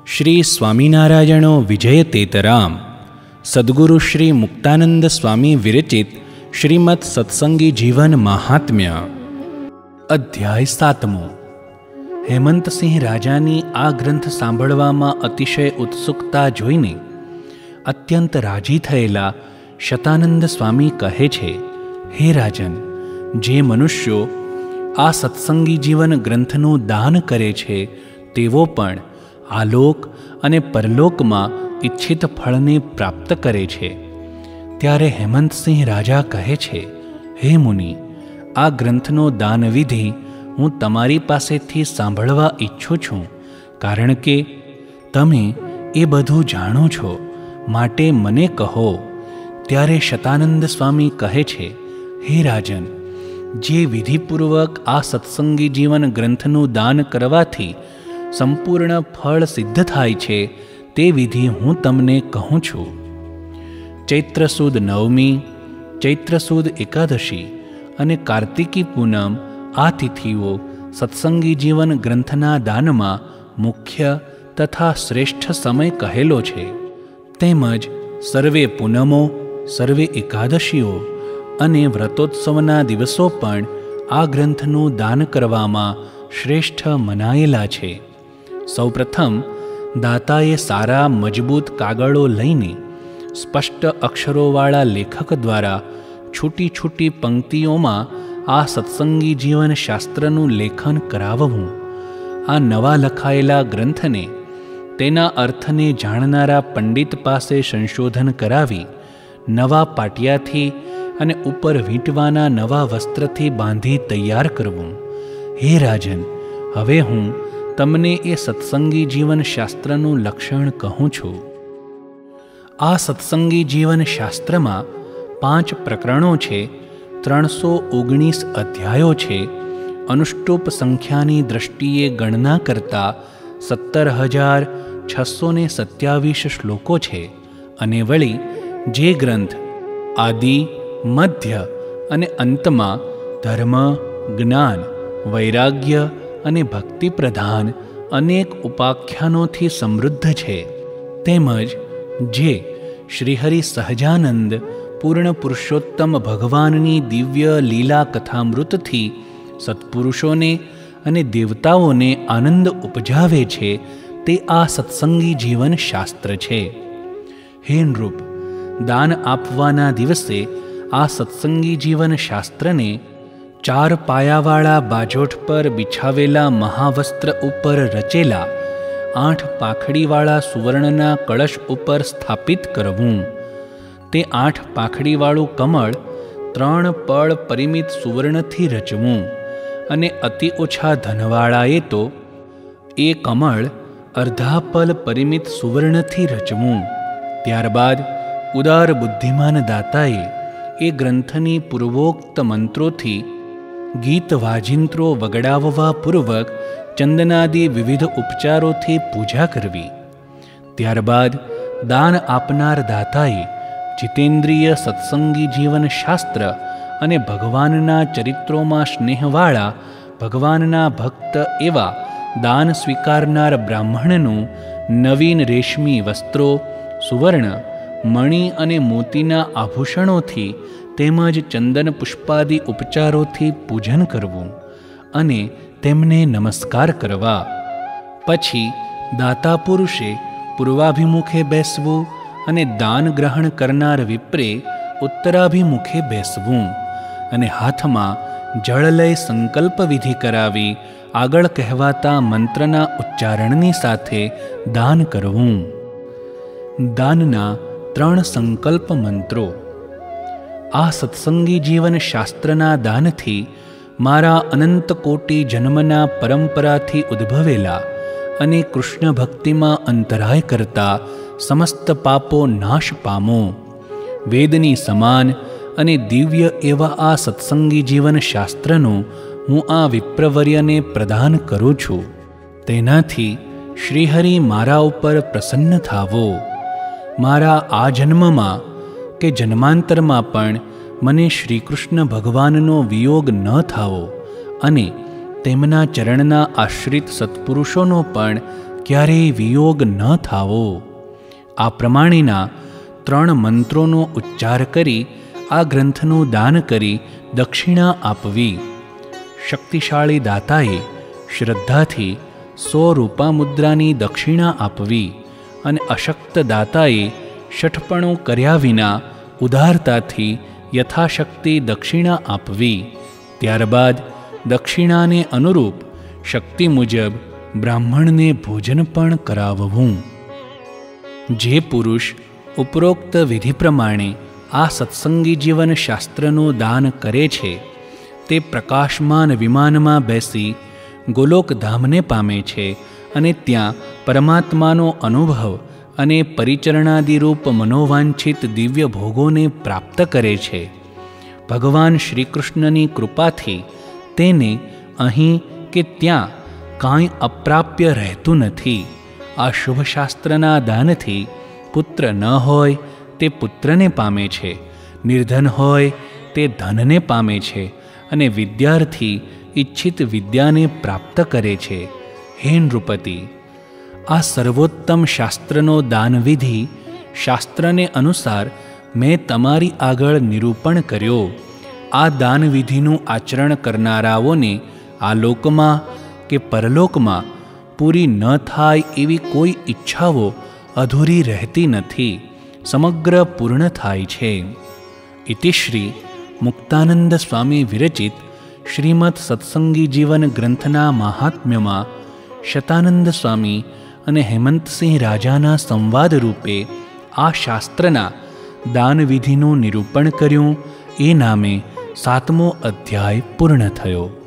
श्री स्वामीनारायणो विजयतेतराम सद्गुरु श्री मुक्तानंद स्वामी विरचित श्रीमद् सत्संगी जीवन महात्म्य अध्याय 7मो। हेमंतसिंह राजानी आ ग्रंथ सांभळवामां अतिशय उत्सुकता जोईने अत्यंत राजी थयेला शतानंद स्वामी कहे छे, हे राजन, जे मनुष्यो आ सत्संगी जीवन ग्रंथનું દાન કરે છે તેવો પણ આલોક અને પરલોકમાં ઈચ્છિત ફળને પ્રાપ્ત કરે છે। ત્યારે હેમંતસિંહ રાજા કહે છે, હે મુનિ, આ ગ્રંથનો દાનવિધિ હું તમારી પાસેથી સાંભળવા ઈચ્છું છું, કારણ કે તમે એ બધું જાણો છો, માટે મને કહો। ત્યારે શતાનંદ સ્વામી કહે છે, હે રાજન, જે વિધિપૂર્વક આ સત્સંગી જીવન ગ્રંથનું દાન કરવાથી સંપૂર્ણ ફળ સિદ્ધ થાય છે તે વિધિ હું તમને કહું છું। ચૈત્ર સુદ નવમી, ચૈત્ર સુદ એકાદશી અને કાર્તિકી પૂનમ આ તિથિઓ સત્સંગી જીવન ગ્રંથના દાનમાં મુખ્ય તથા શ્રેષ્ઠ સમય કહેલો છે। તેમજ સર્વે પૂનમો, સર્વે એકાદશીઓ અને વ્રતોત્સવના દિવસો પણ આ ગ્રંથનું દાન કરવામાં શ્રેષ્ઠ મનાયેલા છે। સૌપ્રથમ દાતાએ સારા મજબૂત કાગળો લઈને સ્પષ્ટ અક્ષરોવાળા લેખક દ્વારા છૂટી છૂટી પંક્તિઓમાં આ સત્સંગી જીવન શાસ્ત્રનું લેખન કરાવવું। આ નવા લખાયેલા ગ્રંથને તેના અર્થને જાણનારા પંડિત પાસે સંશોધન કરાવી નવા પાટિયાથી અને ઉપર વીંટવાના નવા વસ્ત્રથી બાંધી તૈયાર કરવું। હે રાજન, હવે હું તમને એ સત્સંગી જીવન શાસ્ત્રનું લક્ષણ કહું છું। આ સત્સંગી જીવન શાસ્ત્રમાં 5 પ્રકરણો છે, 319 અધ્યાયો છે, અનુષ્ટુપ સંખ્યાની દ્રષ્ટિએ ગણના કરતાં 17,627 શ્લોકો છે। અને વળી જે ગ્રંથ આદિ, મધ્ય અને અંતમાં ધર્મ, જ્ઞાન, વૈરાગ્ય અને ભક્તિ પ્રધાન અનેક ઉપાખ્યાનોથી સમૃદ્ધ છે, તેમજ જે શ્રીહરિ સહજાનંદ પૂર્ણ પુરુષોત્તમ ભગવાનની દિવ્ય લીલા કથામૃતથી સત્પુરુષોને અને દેવતાઓને આનંદ ઉપજાવે છે, તે આ સત્સંગી જીવન શાસ્ત્ર છે। હે નૃપ, દાન આપવાના દિવસે આ સત્સંગી જીવન શાસ્ત્રને 4 પાયાવાળા બાજોઠ પર બિછાવેલા મહાવસ્ત્ર ઉપર રચેલા 8 પાંખડીવાળા સુવર્ણના કળશ ઉપર સ્થાપિત કરવું। તે 8 પાંખડીવાળું કમળ 3 પળ પરિમિત સુવર્ણથી રચવું, અને અતિ ઓછા ધનવાળાએ તો એ કમળ અર્ધા પલ પરિમિત સુવર્ણથી રચવું। ત્યારબાદ ઉદાર બુદ્ધિમાન દાતાએ એ ગ્રંથની પૂર્વોક્ત મંત્રોથી ગીત વાજિંત્રો વગડાવવા પૂર્વક ચંદનાદિ વિવિધ ઉપચારોથી પૂજા કરવી। ત્યારબાદ દાન આપનાર દાતાએ જીતેન્દ્રિય સત્સંગી જીવન શાસ્ત્ર અને ભગવાનના ચરિત્રોમાં સ્નેહવાળા ભગવાનના ભક્ત એવા દાન સ્વીકારનાર બ્રાહ્મણનું નવીન રેશમી વસ્ત્રો, સુવર્ણ, મણિ અને મોતીના આભૂષણોથી તેમજ ચંદન પુષ્પાદિ ઉપચારોથી પૂજન કરવું અને તેમને નમસ્કાર કરવા। પછી દાતા પુરુષે પૂર્વાભિમુખે બેસવું અને દાન ગ્રહણ કરનાર વિપ્રે ઉત્તરાભિમુખે બેસવું, અને હાથમાં જળ લઈ સંકલ્પ વિધિ કરાવી આગળ કહેવાતા મંત્રના ઉચ્ચારણની સાથે દાન કરવું। દાનના 3 સંકલ્પ મંત્રો। આ સત્સંગી જીવન શાસ્ત્રના દાનથી મારા અનંત કોટી જન્મના પરંપરાથી ઉદ્ભવેલા અને કૃષ્ણ ભક્તિમાં અંતરાય કરતા સમસ્ત પાપો નાશ પામો। વેદની સમાન અને દિવ્ય એવા આ સત્સંગી જીવન શાસ્ત્રનું હું આ વિપ્રવર્યને પ્રદાન કરું છું। તેનાથી શ્રીહરિ મારા ઉપર પ્રસન્ન થાવો। મારા આ જન્મમાં કે જન્માંતરમાં પણ મને શ્રીકૃષ્ણ ભગવાનનો વિયોગ ન થાવો અને તેમના ચરણના આશ્રિત સત્પુરુષોનો પણ ક્યારેય વિયોગ ન થાવો. આ પ્રમાણેના 3 મંત્રોનો ઉચ્ચાર કરી આ ગ્રંથનું દાન કરી દક્ષિણા આપવી. શક્તિશાળી દાતાએ શ્રદ્ધાથી 100 રૂપામુદ્રાની દક્ષિણા આપવી અને અશક્ત દાતાએ શઠપણું કર્યા વિના ઉદારતાથી યથાશક્તિ દક્ષિણા આપવી. ત્યારબાદ દક્ષિણાને અનુરૂપ શક્તિ મુજબ બ્રાહ્મણને ભોજન પણ કરાવવું. જે પુરુષ ઉપરોક્ત વિધિ પ્રમાણે આ સત્સંગી જીવન શાસ્ત્રનું દાન કરે છે તે પ્રકાશમાન વિમાનમાં બેસી ગોલોકધામને પામે છે અને ત્યાં પરમાત્માનો અનુભવ અને પરિચરણાદિરૂપ મનોવાંછિત દિવ્ય ભોગોને પ્રાપ્ત કરે છે. ભગવાન શ્રી કૃષ્ણની કૃપાથી તેને અહીં કે ત્યાં કાંઈ અપ્રાપ્ય રહેતું નથી. આ શુભ શાસ્ત્રના દાનથી પુત્ર ન હોય તે પુત્રને પામે છે, નિર્ધન હોય તે ધનને પામે છે અને વિદ્યાર્થી ઈચ્છિત વિદ્યાને પ્રાપ્ત કરે છે. હે નૃપતિ, આ સર્વોત્તમ શાસ્ત્રનો દાનવિધિ શાસ્ત્રને અનુસાર મેં તમારી આગળ નિરૂપણ કર્યો. આ દાનવિધિનું આચરણ કરનારાઓને આ લોકમાં કે પરલોકમાં પૂરી ન થાય એવી કોઈ ઈચ્છાઓ અધૂરી રહેતી નથી, સમગ્ર પૂર્ણ થાય છે. ઇતિ શ્રી મુક્તાનંદ સ્વામી વિરચિત શ્રીમદ સત્સંગી જીવન ગ્રંથના મહાત્મ્યમાં શતાનંદ સ્વામી અને હેમંતસિંહ રાજાના સંવાદ રૂપે આ શાસ્ત્રના દાનવિધિનું નિરૂપણ કર્યું. એ નામે 7મો અધ્યાય પૂર્ણ થયો.